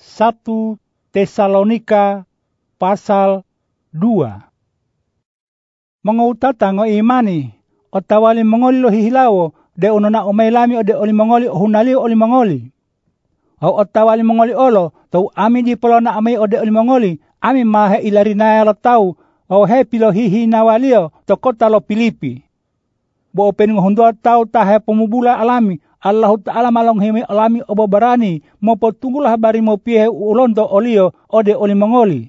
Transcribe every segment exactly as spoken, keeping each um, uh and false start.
satu Tesalonika pasal dua. Mengutata ngo imani otawali mongoli lo hihilawo de onona umailami ode oli mongoli hunali oli mongoli. Au otawali mongoli olo tau ami di polona amai ode oli mongoli ami mahe ilarinaya lo tau au he pilo hihi nawalio to kota lo Filipi. Bo open ngohondo tau tahe pemubula alami Allah Ta'ala malong heme alami obo barani mopo tunggulah habari mo piehe ulondo olio ode oli mongoli.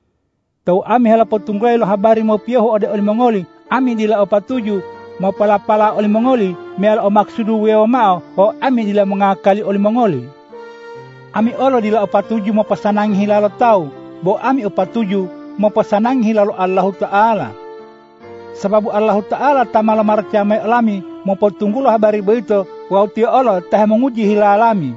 Tau ami hela potunggulai lo habari mo pieho ode oli mongoli ami dila opa tuju mo pala-pala oli mongoli meal o maksudu weo mao o ami dila mengakali oli mongoli. Ami olo dila opa tuju mo pasanang hilalo tau bo ami opa tuju mo pasanang hilalo Allah Ta'ala. Sababu Allah Ta'ala tamala marcamai alami mo potunggulo habari beito wau tio olo tahe menguji hilalami.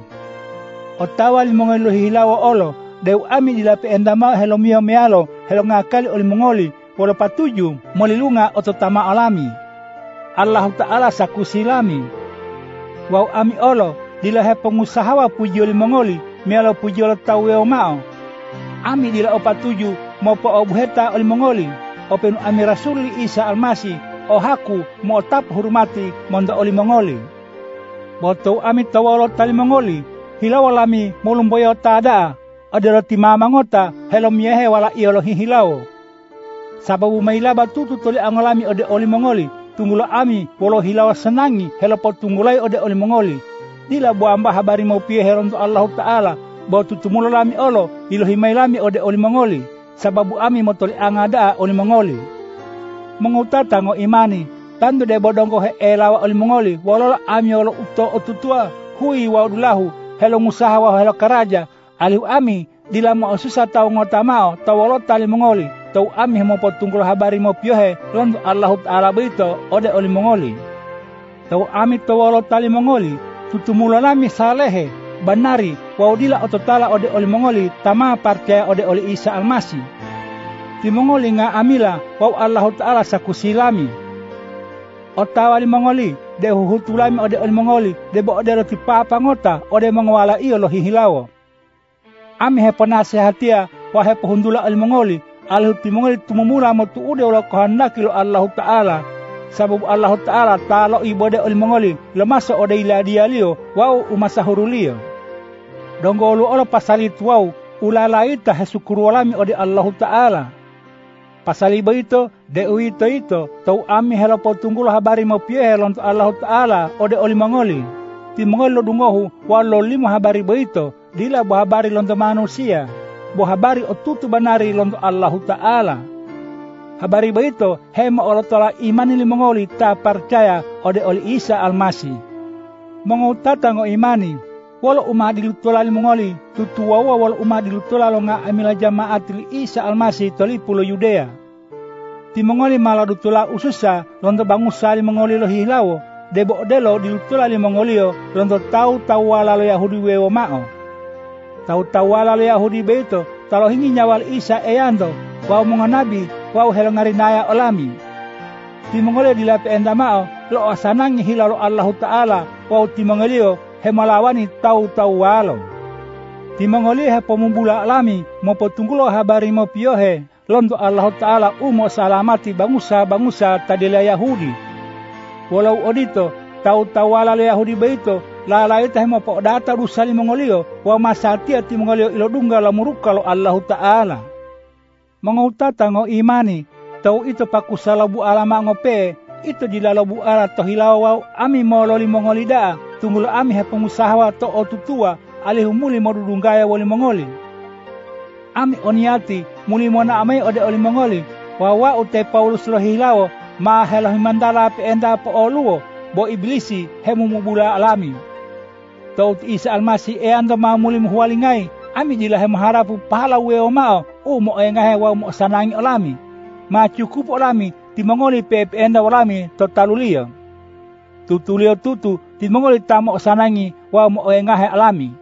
Otawali mongolo hilawo olo deu ami dilapi endama helo mio mealo helo ngakali oli mongoli walo patuju molilunga ototama alami. Allah Ta'ala sakusilami. Wau ami olo dilahe pengusahawa puji oli mongoli mealo puji olo taweo mao. Ami dila opatuju mopo obuheta oli mongoli openu ami Rasuli Isa Almasi o haku mo tap hurmati mondo oli mongoli. Boto ami tawalo tali mongoli hilawalami mulumboyo tada adero timama ngota helo miehe wala iolo hihilawo. Sababu mailaba tutu toli angolami ode oli mongoli tunggulo ami wolo hilawa senangi helo potunggulai ode oli mongoli. Dila buamba habari mau pie heronto Allah Ta'ala bo tutumulo lami olo ilohi mailami ode oli mongoli. Sababu ami motoli angada oli mongoli. Mengutata ngo imani tandu de bodongko he elawa oli mongoli walola ami olo uto otutua hui wa udulahu helo ngusaha wa helo karaja alihu ami dilamo osusa tau ngotamao tawolo tali mongoli tau ami mo potunggulo habari mo piohe londo Allah Ta'ala beito ode oli mongoli. Tau ami tawolo tali mongoli tutumulo lami salehe banari waudila ototala ode oli mongoli tama percaya ode oli Isa Almasi. Ti mongoli nga amila wau Allah Ta'ala sakusilami. Otawali mongoli de huhutulami ode oli mongoli de bo ode roti papa ngota ode mangwala iyo lo hihilawo. Ami he penasehatia wa he pohundula oli mongoli alhu ti mongoli tumumula mo tuude lo kohandaki lo Allah Ta'ala. Sababu Allah Ta'ala talo ibode oli mongoli lo maso ode ila dialio wau umasahurulio. Donggolu olo pasali tuau ulalaita he sukurualami ode Allah Ta'ala. Pasali beito de uito ito tau ami helo potunggulo habari mo piehe lonto Allah Ta'ala ode oli mongoli. Ti mongoli lo dungohu walo limo habari beito dila bo habari lonto manusia bo habari otutu banari lonto Allah Ta'ala. Habari beito hema olo tola imani li mongoli ta percaya ode oli Isa Almasi. Mengutata ngo imani walo umah dilutula li mongoli tutuwawa walo umah dilutula lo nga amila jamaat li Isa Almasi toli pulo Yudea. Ti mongoli mala dutula ususa lonto bangusa li mongoli lo hilawo debo delo dilutula li mongolio lonto tau tawala lo Yahudi wewo mao. Tau tawala lo Yahudi beito talo hingi nyawal Isa eyando wau monga nabi wau helo ngarinaya olami. Ti mongoli dilapi enda mao lo asanangi hilalo Allah Ta'ala wau ti mongolio hemalawani tau-tau walo. Ti mongoli he pemubula alami mo potunggulo habari mo piohe londo Allah Ta'ala umo salamati bangusa-bangusa tadila Yahudi. Walau odito tau-tau wala le Yahudi beito lalaita he mo po data rusali mongolio wa masatia ti mongolio ilo dungga la muruka lo Allah Ta'ala. Mengutata ngo imani tau ito pakusalabu alama ngope ito dilalabu ala tohilawa ami mololi mongolida tunggulo ami he pengusahawa to otutua alihumuli modudunggaya wali mongoli. Ami oniati muli mona amai ode oli mongoli wawa ute Paulus lo hilawo ma helo himandala pe enda po oluo bo iblisi hemumubula alami. Tau Isa Almasi e ando ma muli muhualingai ami dila he maharapu pahala weo mao umo engahe wa mo sanangi olami. Ma cukup olami ti mongoli pe pe enda olami totalulio. Tutulio tutu ti mongoli tamo sanangi wa mo engahe alami.